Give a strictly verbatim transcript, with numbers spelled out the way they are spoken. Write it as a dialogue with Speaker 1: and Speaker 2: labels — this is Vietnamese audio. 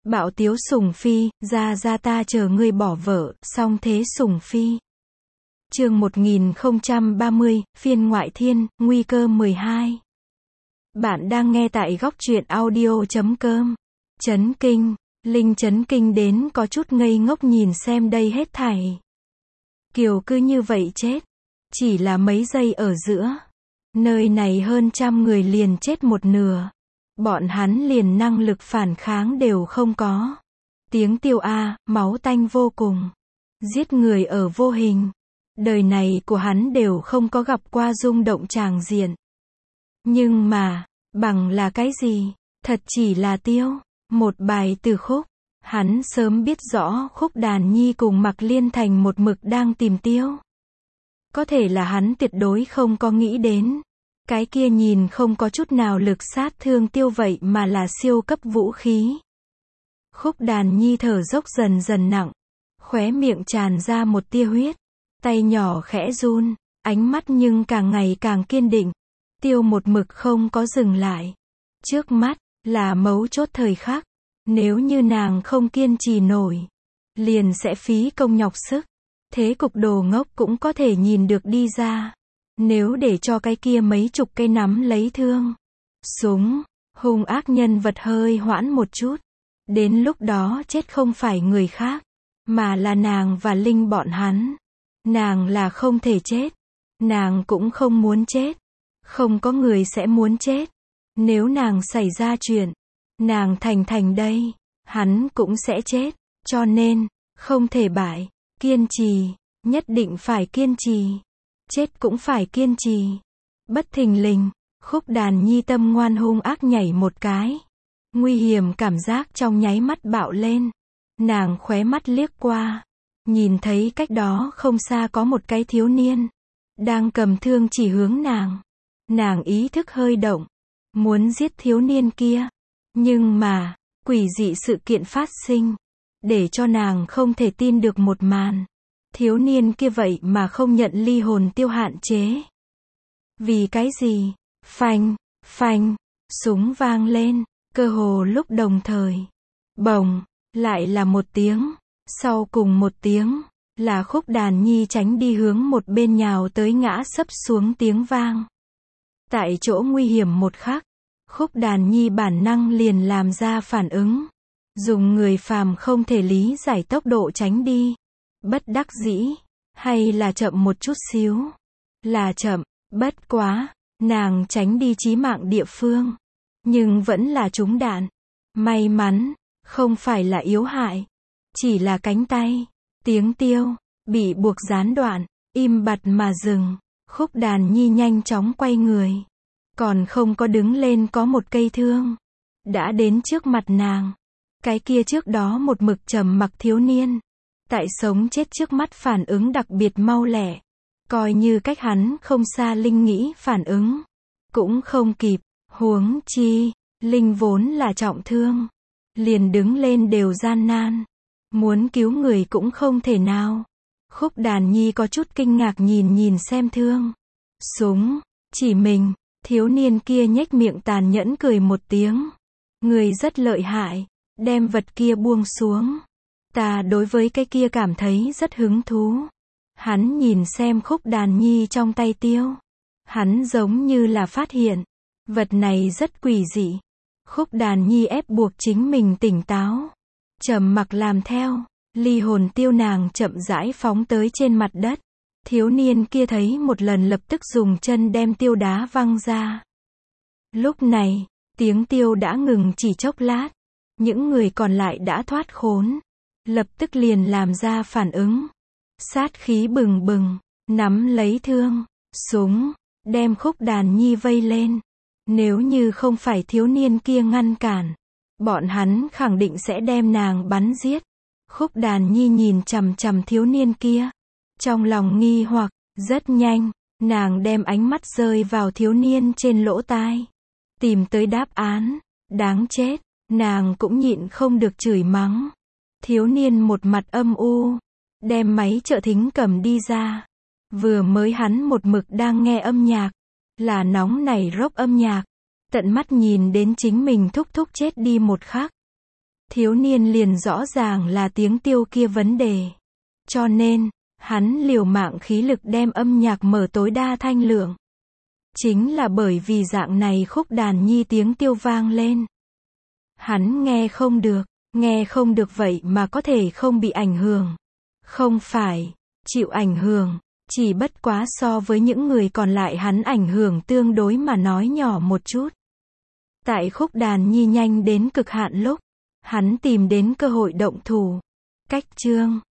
Speaker 1: Bạo tiếu Sùng Phi, ra ra ta chờ ngươi bỏ vợ, song thế Sùng Phi. Chương một nghìn không trăm ba mươi, phiên ngoại thiên, nguy cơ mười hai. Bạn đang nghe tại góc truyện audio chấm com. Chấn kinh, Linh chấn kinh đến có chút ngây ngốc nhìn xem đây hết thảy. Kiều cứ như vậy chết. Chỉ là mấy giây ở giữa. Nơi này hơn trăm người liền chết một nửa. Bọn hắn liền năng lực phản kháng đều không có. Tiếng tiêu a, máu tanh vô cùng. Giết người ở vô hình. Đời này của hắn đều không có gặp qua rung động tràng diện. Nhưng mà, bằng là cái gì? Thật chỉ là tiêu. Một bài từ khúc. Hắn sớm biết rõ Khúc Đàn Nhi cùng Mạc Liên Thành một mực đang tìm tiêu. Có thể là hắn tuyệt đối không có nghĩ đến. Cái kia nhìn không có chút nào lực sát thương tiêu vậy mà là siêu cấp vũ khí. Khúc Đàn Nhi thở dốc dần dần nặng. Khóe miệng tràn ra một tia huyết. Tay nhỏ khẽ run. Ánh mắt nhưng càng ngày càng kiên định. Tiêu một mực không có dừng lại. Trước mắt, là mấu chốt thời khắc. Nếu như nàng không kiên trì nổi, liền sẽ phí công nhọc sức. Thế cục đồ ngốc cũng có thể nhìn được đi ra. Nếu để cho cái kia mấy chục cây nắm lấy thương súng, hung ác nhân vật hơi hoãn một chút. Đến lúc đó chết không phải người khác, mà là nàng và Linh bọn hắn. Nàng là không thể chết. Nàng cũng không muốn chết. Không có người sẽ muốn chết. Nếu nàng xảy ra chuyện, nàng Thành Thành đây, hắn cũng sẽ chết. Cho nên, không thể bại. Kiên trì, nhất định phải kiên trì. Chết cũng phải kiên trì. Bất thình lình, Khúc Đàn Nhi tâm ngoan hung ác nhảy một cái. Nguy hiểm cảm giác trong nháy mắt bạo lên. Nàng khóe mắt liếc qua. Nhìn thấy cách đó không xa có một cái thiếu niên. Đang cầm thương chỉ hướng nàng. Nàng ý thức hơi động. Muốn giết thiếu niên kia. Nhưng mà, quỷ dị sự kiện phát sinh. Để cho nàng không thể tin được một màn. Thiếu niên kia vậy mà không nhận ly hồn tiêu hạn chế. Vì cái gì? Phanh, phanh, súng vang lên, cơ hồ lúc đồng thời. Bồng, lại là một tiếng. Sau cùng một tiếng, là Khúc Đàn Nhi tránh đi hướng một bên nhào tới ngã sấp xuống tiếng vang. Tại chỗ nguy hiểm một khắc, Khúc Đàn Nhi bản năng liền làm ra phản ứng. Dùng người phàm không thể lý giải tốc độ tránh đi. Bất đắc dĩ, hay là chậm một chút xíu. Là chậm, bất quá, nàng tránh đi chí mạng địa phương. Nhưng vẫn là trúng đạn. May mắn, không phải là yếu hại. Chỉ là cánh tay. Tiếng tiêu, bị buộc gián đoạn, im bặt mà dừng. Khúc Đàn Nhi nhanh chóng quay người. Còn không có đứng lên có một cây thương. Đã đến trước mặt nàng. Cái kia trước đó một mực trầm mặc thiếu niên. Tại sống chết trước mắt phản ứng đặc biệt mau lẹ. Coi như cách hắn không xa Linh nghĩ phản ứng. Cũng không kịp. Huống chi, Linh vốn là trọng thương. Liền đứng lên đều gian nan. Muốn cứu người cũng không thể nào. Khúc Đàn Nhi có chút kinh ngạc nhìn nhìn xem thương. Súng, chỉ mình. Thiếu niên kia nhếch miệng tàn nhẫn cười một tiếng. Người rất lợi hại. Đem vật kia buông xuống. Ta đối với cái kia cảm thấy rất hứng thú. Hắn nhìn xem Khúc Đàn Nhi trong tay tiêu. Hắn giống như là phát hiện. Vật này rất quỷ dị. Khúc Đàn Nhi ép buộc chính mình tỉnh táo. Trầm mặc làm theo. Ly hồn tiêu nàng chậm rãi phóng tới trên mặt đất. Thiếu niên kia thấy một lần lập tức dùng chân đem tiêu đá văng ra. Lúc này, tiếng tiêu đã ngừng chỉ chốc lát. Những người còn lại đã thoát khốn. Lập tức liền làm ra phản ứng. Sát khí bừng bừng. Nắm lấy thương, súng, đem Khúc Đàn Nhi vây lên. Nếu như không phải thiếu niên kia ngăn cản, bọn hắn khẳng định sẽ đem nàng bắn giết. Khúc Đàn Nhi nhìn chằm chằm thiếu niên kia. Trong lòng nghi hoặc, rất nhanh, nàng đem ánh mắt rơi vào thiếu niên trên lỗ tai. Tìm tới đáp án. Đáng chết. Nàng cũng nhịn không được chửi mắng. Thiếu niên một mặt âm u. Đem máy trợ thính cầm đi ra. Vừa mới hắn một mực đang nghe âm nhạc. Là nóng nảy rock âm nhạc. Tận mắt nhìn đến chính mình thúc thúc chết đi một khắc. thiếu niên liền rõ ràng là tiếng tiêu kia vấn đề. Cho nên, hắn liều mạng khí lực đem âm nhạc mở tối đa thanh lượng. Chính là bởi vì dạng này khúc đàn nhi tiếng tiêu vang lên. Hắn nghe không được, nghe không được vậy mà có thể không bị ảnh hưởng. Không phải, chịu ảnh hưởng, chỉ bất quá so với những người còn lại hắn ảnh hưởng tương đối mà nói nhỏ một chút. Tại khúc đàn nhi nhanh đến cực hạn lúc, hắn tìm đến cơ hội động thủ. Cách chương